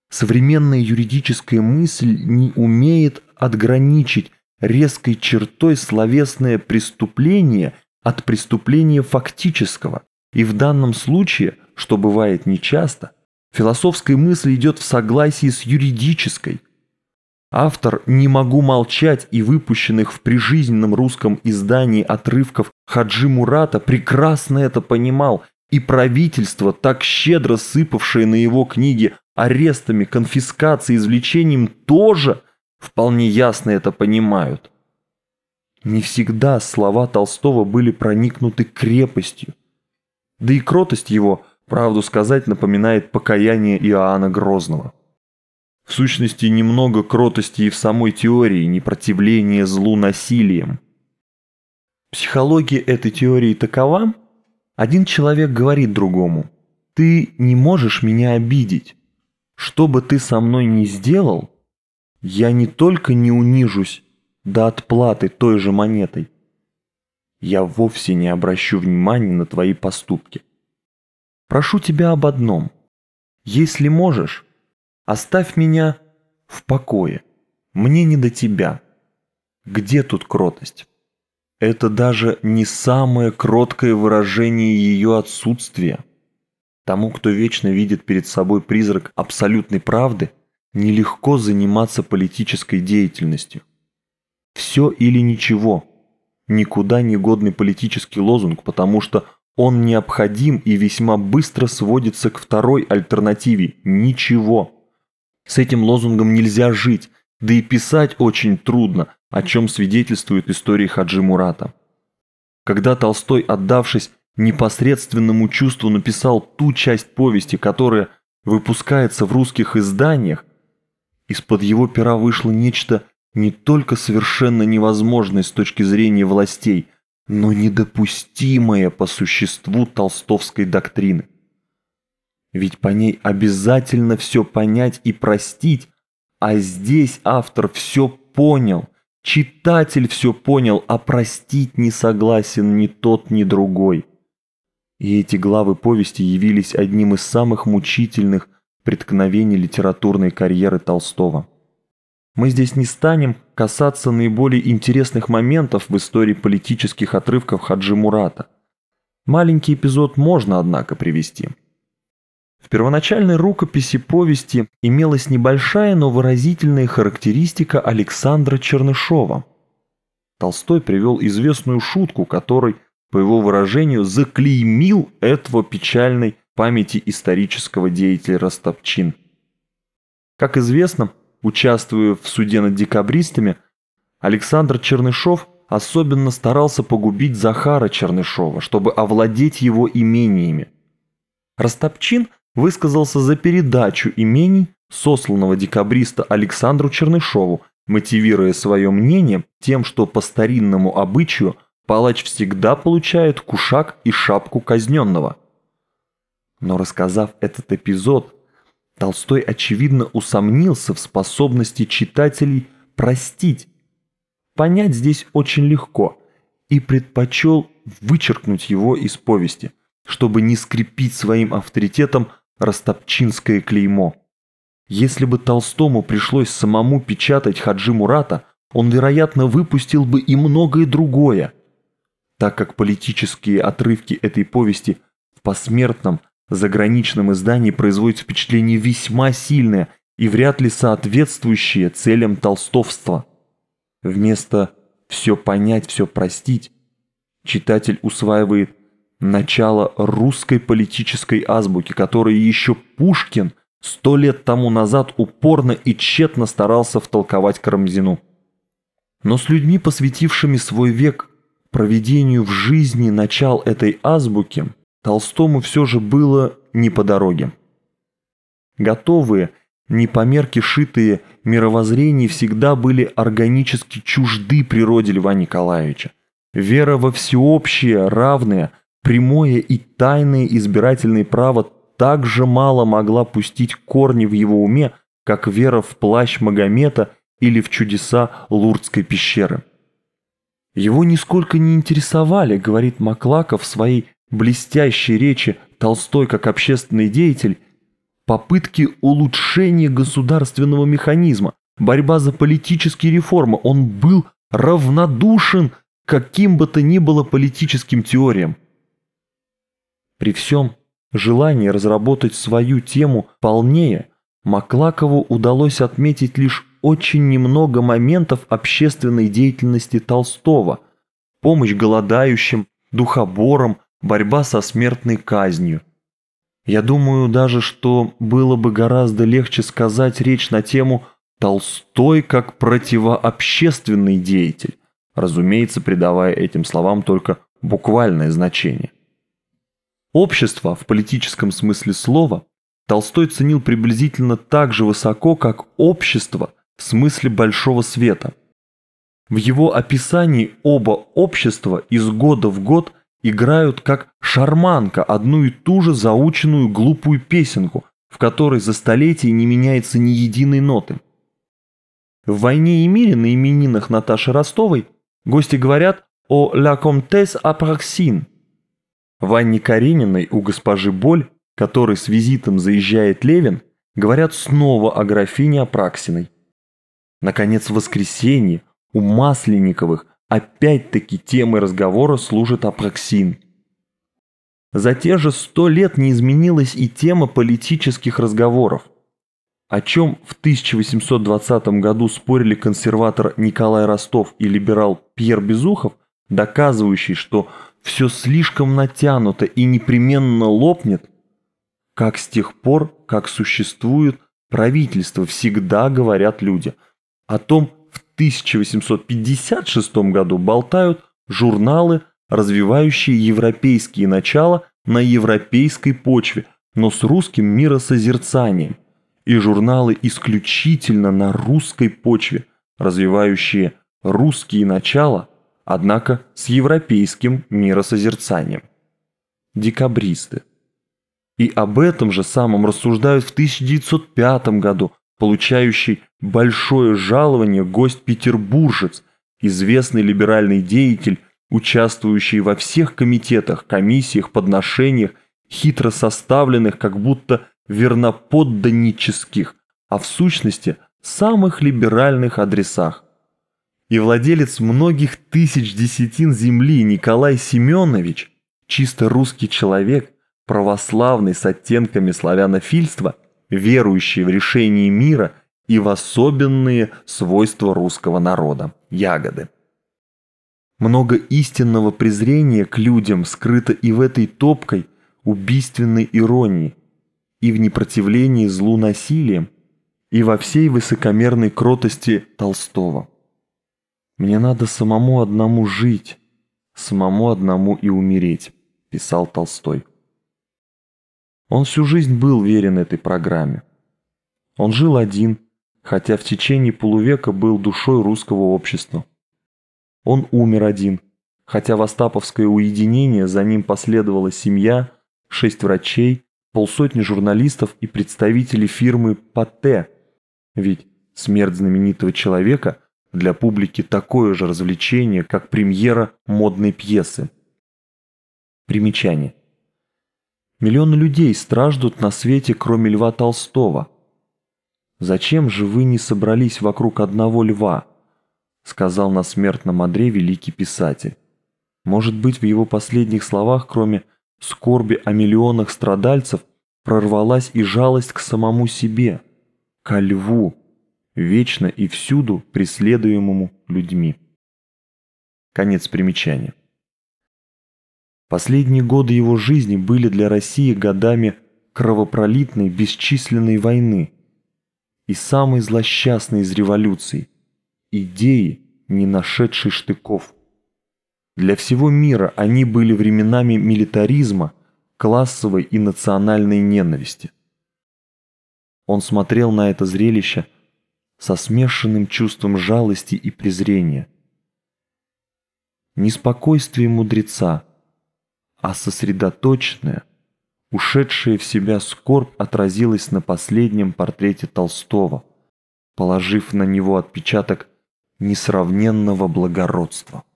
Современная юридическая мысль не умеет отграничить резкой чертой словесное преступление от преступления фактического, и в данном случае, что бывает нечасто, философская мысль идет в согласии с юридической. Автор «Не могу молчать» и выпущенных в прижизненном русском издании отрывков Хаджи Мурата прекрасно это понимал, и правительство, так щедро сыпавшее на его книги арестами, конфискацией, извлечением, тоже вполне ясно это понимают. Не всегда слова Толстого были проникнуты крепостью. Да и кротость его, правду сказать, напоминает покаяние Иоанна Грозного. В сущности, немного кротости и в самой теории непротивления злу насилием. Психология этой теории такова: один человек говорит другому: «Ты не можешь меня обидеть. Что бы ты со мной ни сделал, я не только не унижусь до отплаты той же монетой, я вовсе не обращу внимания на твои поступки. Прошу тебя об одном: если можешь, оставь меня в покое, мне не до тебя». Где тут кротость? Это даже не самое кроткое выражение ее отсутствия. Тому, кто вечно видит перед собой призрак абсолютной правды, нелегко заниматься политической деятельностью. «Все или ничего» – никуда не годный политический лозунг, потому что он необходим и весьма быстро сводится к второй альтернативе – ничего. С этим лозунгом нельзя жить, да и писать очень трудно, о чем свидетельствует история Хаджи Мурата. Когда Толстой, отдавшись непосредственному чувству, написал ту часть повести, которая выпускается в русских изданиях, из-под его пера вышло нечто не только совершенно невозможное с точки зрения властей, но недопустимое по существу толстовской доктрины. Ведь по ней обязательно все понять и простить, а здесь автор все понял, читатель все понял, а простить не согласен ни тот, ни другой. И эти главы повести явились одним из самых мучительных преткновений литературной карьеры Толстого. Мы здесь не станем касаться наиболее интересных моментов в истории политических отрывков Хаджи Мурата. Маленький эпизод можно, однако, привести. В первоначальной рукописи повести имелась небольшая, но выразительная характеристика Александра Чернышова. Толстой привел известную шутку, которой, по его выражению, заклеймил этого печальной памяти исторического деятеля Растопчин. Как известно, участвуя в суде над декабристами, Александр Чернышов особенно старался погубить Захара Чернышова, чтобы овладеть его имениями. Растопчин высказался за передачу имений сосланного декабриста Александру Чернышову, мотивируя свое мнение тем, что по старинному обычаю палач всегда получает кушак и шапку казненного. Но рассказав этот эпизод, Толстой, очевидно, усомнился в способности читателей простить. Понять здесь очень легко, и предпочел вычеркнуть его из повести, чтобы не скрепить своим авторитетом растопчинское клеймо. Если бы Толстому пришлось самому печатать Хаджи Мурата, он, вероятно, выпустил бы и многое другое, так как политические отрывки этой повести в посмертном заграничном издании производят впечатление весьма сильное и вряд ли соответствующее целям толстовства. Вместо «все понять, все простить» читатель усваивает начало русской политической азбуки, которую еще Пушкин 100 лет тому назад упорно и тщетно старался втолковать Карамзину. Но с людьми, посвятившими свой век проведению в жизни начал этой азбуки, Толстому все же было не по дороге. Готовые, не по мерке шитые мировоззрения всегда были органически чужды природе Льва Николаевича. Вера во всеобщее, равное, прямое и тайное избирательное право так же мало могла пустить корни в его уме, как вера в плащ Магомета или в чудеса Лурдской пещеры. Его нисколько не интересовали, говорит Маклаков в своей блестящей речи «Толстой как общественный деятель», попытки улучшения государственного механизма, борьба за политические реформы. Он был равнодушен к каким бы то ни было политическим теориям. При всем желании разработать свою тему полнее, Маклакову удалось отметить лишь очень немного моментов общественной деятельности Толстого: помощь голодающим, духоборам, борьба со смертной казнью. Я думаю даже, что было бы гораздо легче сказать речь на тему «Толстой как противообщественный деятель», разумеется, придавая этим словам только буквальное значение. Общество в политическом смысле слова Толстой ценил приблизительно так же высоко, как общество в смысле большого света. В его описании оба общества из года в год играют как шарманка одну и ту же заученную глупую песенку, в которой за столетия не меняется ни единой ноты. В «Войне и мире» на именинах Наташи Ростовой гости говорят о «La Comtesse Апраксин». В Анне Карениной у госпожи Боль, которой с визитом заезжает Левин, говорят снова о графине Апраксиной. Наконец, в «Воскресенье» у Масленниковых опять-таки темой разговора служит Апраксин. За те же 100 лет не изменилась и тема политических разговоров, о чем в 1820 году спорили консерватор Николай Ростов и либерал Пьер Безухов, доказывающий, что все слишком натянуто и непременно лопнет. Как с тех пор, как существует правительство, всегда говорят люди. О том в 1856 году болтают журналы, развивающие европейские начала на европейской почве, но с русским миросозерцанием, и журналы исключительно на русской почве, развивающие русские начала, однако с европейским миросозерцанием. Декабристы. И об этом же самом рассуждают в 1905 году получающий большое жалование гость-петербуржец, известный либеральный деятель, участвующий во всех комитетах, комиссиях, подношениях, хитро составленных, как будто верноподданнических, а в сущности самых либеральных адресах. И владелец многих тысяч десятин земли Николай Семенович, чисто русский человек, православный с оттенками славянофильства, верующий в решение мира и в особенные свойства русского народа – ягоды. Много истинного презрения к людям скрыто и в этой топкой, убийственной иронии, и в непротивлении злу насилием, и во всей высокомерной кротости Толстого. «Мне надо самому одному жить, самому одному и умереть», – писал Толстой. Он всю жизнь был верен этой программе. Он жил один, хотя в течение полувека был душой русского общества. Он умер один, хотя в остаповское уединение за ним последовала семья, 6 врачей, полсотни журналистов и представителей фирмы «Патте», ведь смерть знаменитого человека для публики такое же развлечение, как премьера модной пьесы. Примечание. Миллионы людей страждут на свете, кроме Льва Толстого. «Зачем же вы не собрались вокруг одного льва?» — сказал на смертном одре великий писатель. Может быть, в его последних словах, кроме скорби о миллионах страдальцев, прорвалась и жалость к самому себе, ко льву, вечно и всюду преследуемому людьми. Конец примечания. Последние годы его жизни были для России годами кровопролитной бесчисленной войны и самой злосчастной из революций – идеи, не нашедшей штыков. Для всего мира они были временами милитаризма, классовой и национальной ненависти. Он смотрел на это зрелище со смешанным чувством жалости и презрения. Неспокойствие мудреца, а сосредоточенная, ушедшая в себя скорбь отразилась на последнем портрете Толстого, положив на него отпечаток несравненного благородства.